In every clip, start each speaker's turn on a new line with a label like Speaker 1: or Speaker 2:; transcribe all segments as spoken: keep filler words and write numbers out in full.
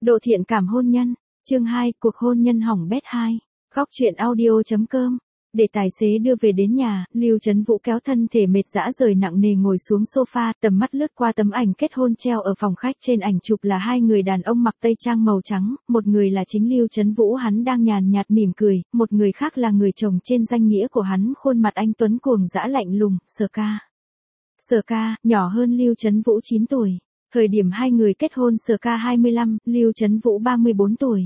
Speaker 1: Độ thiện cảm hôn nhân, chương hai, cuộc hôn nhân hỏng bét hai. Góc truyện audio.com. Để tài xế đưa về đến nhà, Lưu Trấn Vũ kéo thân thể mệt dã rời nặng nề ngồi xuống sofa, tầm mắt lướt qua tấm ảnh kết hôn treo ở phòng khách. Trên ảnh chụp là hai người đàn ông mặc tây trang màu trắng, một người là chính Lưu Trấn Vũ, hắn đang nhàn nhạt mỉm cười, một người khác là người chồng trên danh nghĩa của hắn, khuôn mặt anh tuấn cuồng dã lạnh lùng, Sở Ca. Sở Ca, nhỏ hơn Lưu Trấn Vũ chín tuổi. Thời điểm hai người kết hôn, Sở Ca hai mươi lăm, Lưu Trấn Vũ ba mươi bốn tuổi.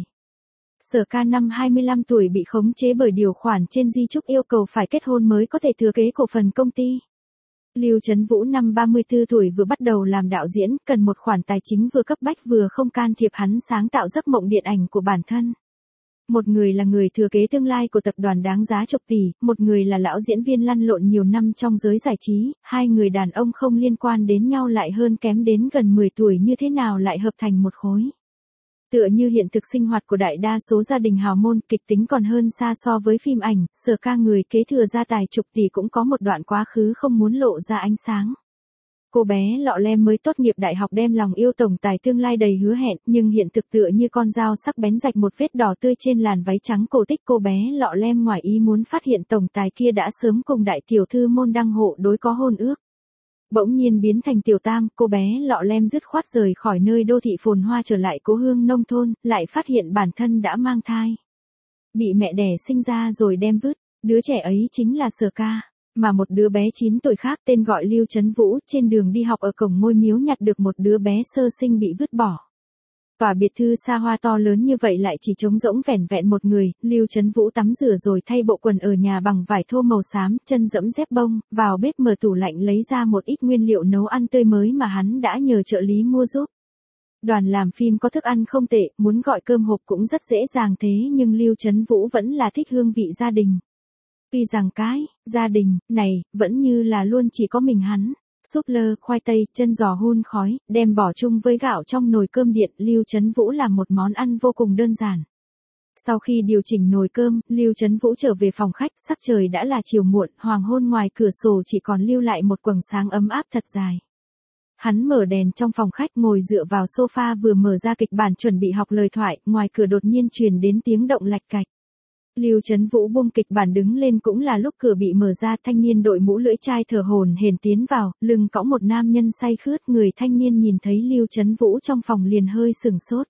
Speaker 1: Sở Ca năm hai mươi lăm tuổi bị khống chế bởi điều khoản trên di chúc yêu cầu phải kết hôn mới có thể thừa kế cổ phần công ty. Lưu Trấn Vũ năm ba mươi tư tuổi vừa bắt đầu làm đạo diễn, cần một khoản tài chính vừa cấp bách vừa không can thiệp hắn sáng tạo giấc mộng điện ảnh của bản thân. Một người là người thừa kế tương lai của tập đoàn đáng giá chục tỷ, một người là lão diễn viên lăn lộn nhiều năm trong giới giải trí, hai người đàn ông không liên quan đến nhau lại hơn kém đến gần mười tuổi, như thế nào lại hợp thành một khối. Tựa như hiện thực sinh hoạt của đại đa số gia đình hào môn, kịch tính còn hơn xa so với phim ảnh. Sở Ca, người kế thừa gia tài chục tỷ, cũng có một đoạn quá khứ không muốn lộ ra ánh sáng. Cô bé Lọ Lem mới tốt nghiệp đại học, đem lòng yêu tổng tài tương lai đầy hứa hẹn, nhưng hiện thực tựa như con dao sắc bén rạch một vết đỏ tươi trên làn váy trắng cổ tích. Cô bé Lọ Lem ngoài ý muốn phát hiện tổng tài kia đã sớm cùng đại tiểu thư môn đăng hộ đối có hôn ước. Bỗng nhiên biến thành tiểu tam, cô bé Lọ Lem dứt khoát rời khỏi nơi đô thị phồn hoa trở lại cố hương nông thôn, lại phát hiện bản thân đã mang thai. Bị mẹ đẻ sinh ra rồi đem vứt, đứa trẻ ấy chính là Sở Ca. Mà một đứa bé chín tuổi khác tên gọi Lưu Trấn Vũ, trên đường đi học ở cổng ngôi miếu nhặt được một đứa bé sơ sinh bị vứt bỏ. Tòa biệt thự xa hoa to lớn như vậy lại chỉ trống rỗng vẻn vẹn một người. Lưu Trấn Vũ tắm rửa rồi thay bộ quần ở nhà bằng vải thô màu xám, chân dẫm dép bông, vào bếp mở tủ lạnh lấy ra một ít nguyên liệu nấu ăn tươi mới mà hắn đã nhờ trợ lý mua giúp. Đoàn làm phim có thức ăn không tệ, muốn gọi cơm hộp cũng rất dễ dàng, thế nhưng Lưu Trấn Vũ vẫn là thích hương vị gia đình. Tuy rằng cái gia đình này vẫn như là luôn chỉ có mình hắn. Súp lơ, khoai tây, chân giò hun khói, đem bỏ chung với gạo trong nồi cơm điện. Lưu Trấn Vũ làm một món ăn vô cùng đơn giản. Sau khi điều chỉnh nồi cơm, Lưu Trấn Vũ trở về phòng khách, sắc trời đã là chiều muộn, hoàng hôn ngoài cửa sổ chỉ còn lưu lại một quầng sáng ấm áp thật dài. Hắn mở đèn trong phòng khách, ngồi dựa vào sofa vừa mở ra kịch bản chuẩn bị học lời thoại, ngoài cửa đột nhiên truyền đến tiếng động lạch cạch. Lưu Trấn Vũ buông kịch bản đứng lên, cũng là lúc cửa bị mở ra, thanh niên đội mũ lưỡi chai thở hổn hển tiến vào, lưng cõng một nam nhân say khướt. Người thanh niên nhìn thấy Lưu Trấn Vũ trong phòng liền hơi sừng sốt.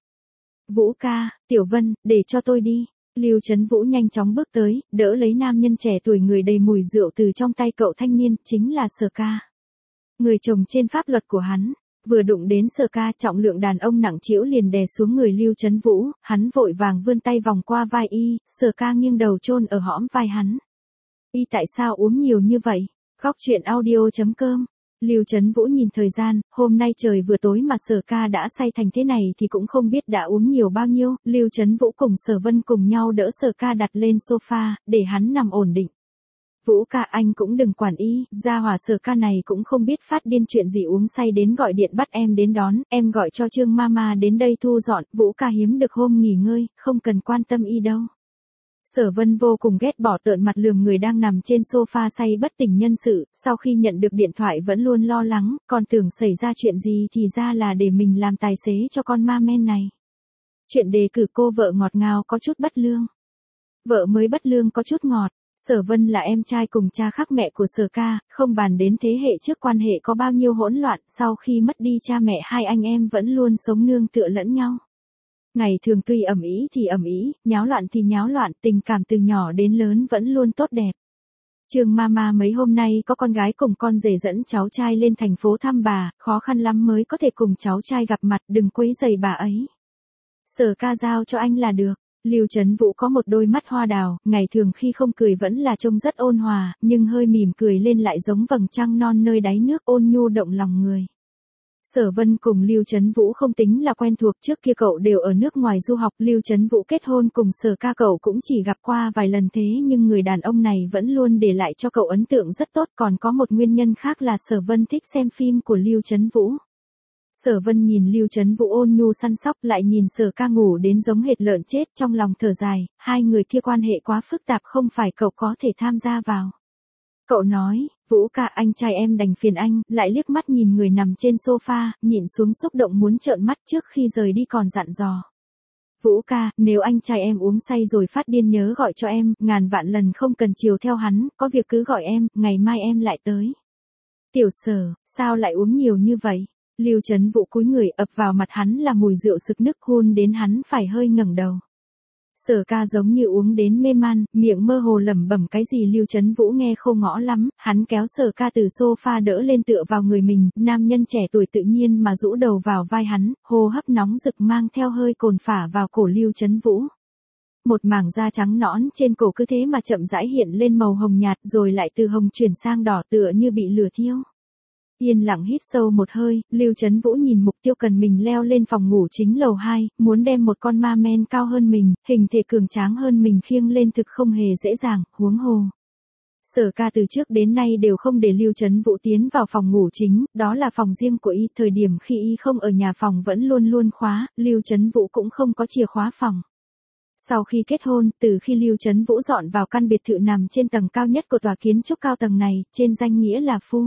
Speaker 1: Vũ ca, Tiểu Vân, để cho tôi đi. Lưu Trấn Vũ nhanh chóng bước tới, đỡ lấy nam nhân trẻ tuổi người đầy mùi rượu từ trong tay cậu thanh niên, chính là Sở Ca. Người chồng trên pháp luật của hắn. Vừa đụng đến Sở Ca, trọng lượng đàn ông nặng trĩu liền đè xuống người Lưu Trấn Vũ, hắn vội vàng vươn tay vòng qua vai y, Sở Ca nghiêng đầu chôn ở hõm vai hắn. Y tại sao uống nhiều như vậy? Góc truyện audio.com. Lưu Trấn Vũ nhìn thời gian, hôm nay trời vừa tối mà Sở Ca đã say thành thế này thì cũng không biết đã uống nhiều bao nhiêu. Lưu Trấn Vũ cùng Sở Vân cùng nhau đỡ Sở Ca đặt lên sofa, để hắn nằm ổn định. Vũ ca, anh cũng đừng quản y, gia hỏa Sở Ca này cũng không biết phát điên chuyện gì, uống say đến gọi điện bắt em đến đón, em gọi cho Trương Mama đến đây thu dọn. Vũ ca hiếm được hôm nghỉ ngơi, không cần quan tâm y đâu. Sở Vân vô cùng ghét bỏ, tợn mặt lườm người đang nằm trên sofa say bất tỉnh nhân sự. Sau khi nhận được điện thoại vẫn luôn lo lắng, còn tưởng xảy ra chuyện gì thì ra là để mình làm tài xế cho con ma men này. Chuyện đề cử cô vợ ngọt ngào có chút bất lương. Vợ mới bất lương có chút ngọt. Sở Vân là em trai cùng cha khác mẹ của Sở Ca, không bàn đến thế hệ trước quan hệ có bao nhiêu hỗn loạn, sau khi mất đi cha mẹ hai anh em vẫn luôn sống nương tựa lẫn nhau. Ngày thường tuy ầm ĩ thì ầm ĩ, nháo loạn thì nháo loạn, tình cảm từ nhỏ đến lớn vẫn luôn tốt đẹp. Trương Mama mấy hôm nay có con gái cùng con rể dẫn cháu trai lên thành phố thăm bà, khó khăn lắm mới có thể cùng cháu trai gặp mặt, đừng quấy rầy bà ấy. Sở Ca giao cho anh là được. Lưu Trấn Vũ có một đôi mắt hoa đào, ngày thường khi không cười vẫn là trông rất ôn hòa, nhưng hơi mỉm cười lên lại giống vầng trăng non nơi đáy nước, ôn nhu động lòng người. Sở Vân cùng Lưu Trấn Vũ không tính là quen thuộc, trước kia cậu đều ở nước ngoài du học. Lưu Trấn Vũ kết hôn cùng Sở Ca cậu cũng chỉ gặp qua vài lần, thế nhưng người đàn ông này vẫn luôn để lại cho cậu ấn tượng rất tốt. Còn có một nguyên nhân khác là Sở Vân thích xem phim của Lưu Trấn Vũ. Sở Vân nhìn Lưu Trấn Vũ ôn nhu săn sóc, lại nhìn Sở Ca ngủ đến giống hệt lợn chết, trong lòng thở dài, hai người kia quan hệ quá phức tạp, không phải cậu có thể tham gia vào. Cậu nói, Vũ ca, anh trai em đành phiền anh, lại liếc mắt nhìn người nằm trên sofa, nhìn xuống xúc động muốn trợn mắt, trước khi rời đi còn dặn dò. Vũ ca, nếu anh trai em uống say rồi phát điên nhớ gọi cho em, ngàn vạn lần không cần chiều theo hắn, có việc cứ gọi em, ngày mai em lại tới. Tiểu Sở, sao lại uống nhiều như vậy? Lưu Chấn Vũ cúi người ập vào mặt hắn là mùi rượu sực nức hôn đến hắn phải hơi ngẩng đầu. Sở Ca giống như uống đến mê man, miệng mơ hồ lẩm bẩm cái gì Lưu Chấn Vũ nghe khô ngõ lắm, hắn kéo Sở Ca từ sofa đỡ lên tựa vào người mình, nam nhân trẻ tuổi tự nhiên mà rũ đầu vào vai hắn, hô hấp nóng rực mang theo hơi cồn phả vào cổ Lưu Chấn Vũ. Một mảng da trắng nõn trên cổ cứ thế mà chậm rãi hiện lên màu hồng nhạt rồi lại từ hồng chuyển sang đỏ tựa như bị lửa thiêu. Yên lặng hít sâu một hơi, Lưu Chấn Vũ nhìn mục tiêu cần mình leo lên phòng ngủ chính lầu hai, muốn đem một con ma men cao hơn mình, hình thể cường tráng hơn mình khiêng lên thực không hề dễ dàng, huống hồ. Sở Ca từ trước đến nay đều không để Lưu Chấn Vũ tiến vào phòng ngủ chính, đó là phòng riêng của y, thời điểm khi y không ở nhà phòng vẫn luôn luôn khóa, Lưu Chấn Vũ cũng không có chìa khóa phòng. Sau khi kết hôn, từ khi Lưu Chấn Vũ dọn vào căn biệt thự nằm trên tầng cao nhất của tòa kiến trúc cao tầng này, trên danh nghĩa là phu.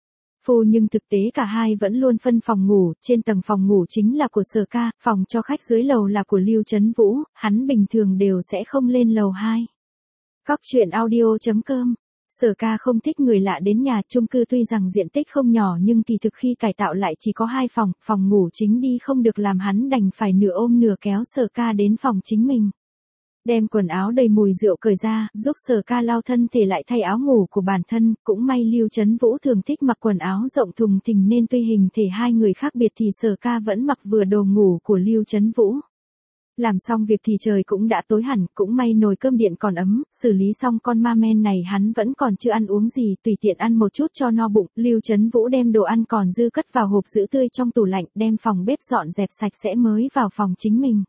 Speaker 1: Phu nhưng thực tế cả hai vẫn luôn phân phòng ngủ, trên tầng phòng ngủ chính là của Sở Ca, phòng cho khách dưới lầu là của Lưu Chấn Vũ, hắn bình thường đều sẽ không lên lầu hai. Cóc truyện audio chấm com. Sở Ca không thích người lạ đến nhà, chung cư tuy rằng diện tích không nhỏ nhưng kỳ thực khi cải tạo lại chỉ có hai phòng, phòng ngủ chính đi không được làm hắn đành phải nửa ôm nửa kéo Sở Ca đến phòng chính mình. Đem quần áo đầy mùi rượu cởi ra, giúp Sở Ca lau thân thể lại thay áo ngủ của bản thân, cũng may Lưu Chấn Vũ thường thích mặc quần áo rộng thùng thình nên tuy hình thể hai người khác biệt thì Sở Ca vẫn mặc vừa đồ ngủ của Lưu Chấn Vũ. Làm xong việc thì trời cũng đã tối hẳn, cũng may nồi cơm điện còn ấm, xử lý xong con ma men này hắn vẫn còn chưa ăn uống gì, tùy tiện ăn một chút cho no bụng, Lưu Chấn Vũ đem đồ ăn còn dư cất vào hộp giữ tươi trong tủ lạnh, đem phòng bếp dọn dẹp sạch sẽ mới vào phòng chính mình.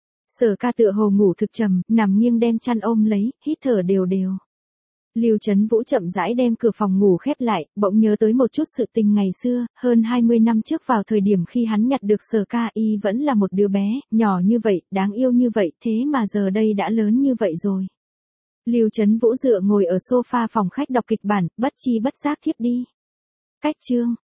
Speaker 1: Sở Ca tựa hồ ngủ thực trầm, nằm nghiêng đem chăn ôm lấy, hít thở đều đều. Lưu Chấn Vũ chậm rãi đem cửa phòng ngủ khép lại, bỗng nhớ tới một chút sự tình ngày xưa, hơn hai mươi năm trước vào thời điểm khi hắn nhặt được Sở Ca y vẫn là một đứa bé, nhỏ như vậy, đáng yêu như vậy, thế mà giờ đây đã lớn như vậy rồi. Lưu Chấn Vũ dựa ngồi ở sofa phòng khách đọc kịch bản, bất chi bất giác thiếp đi. Cách chương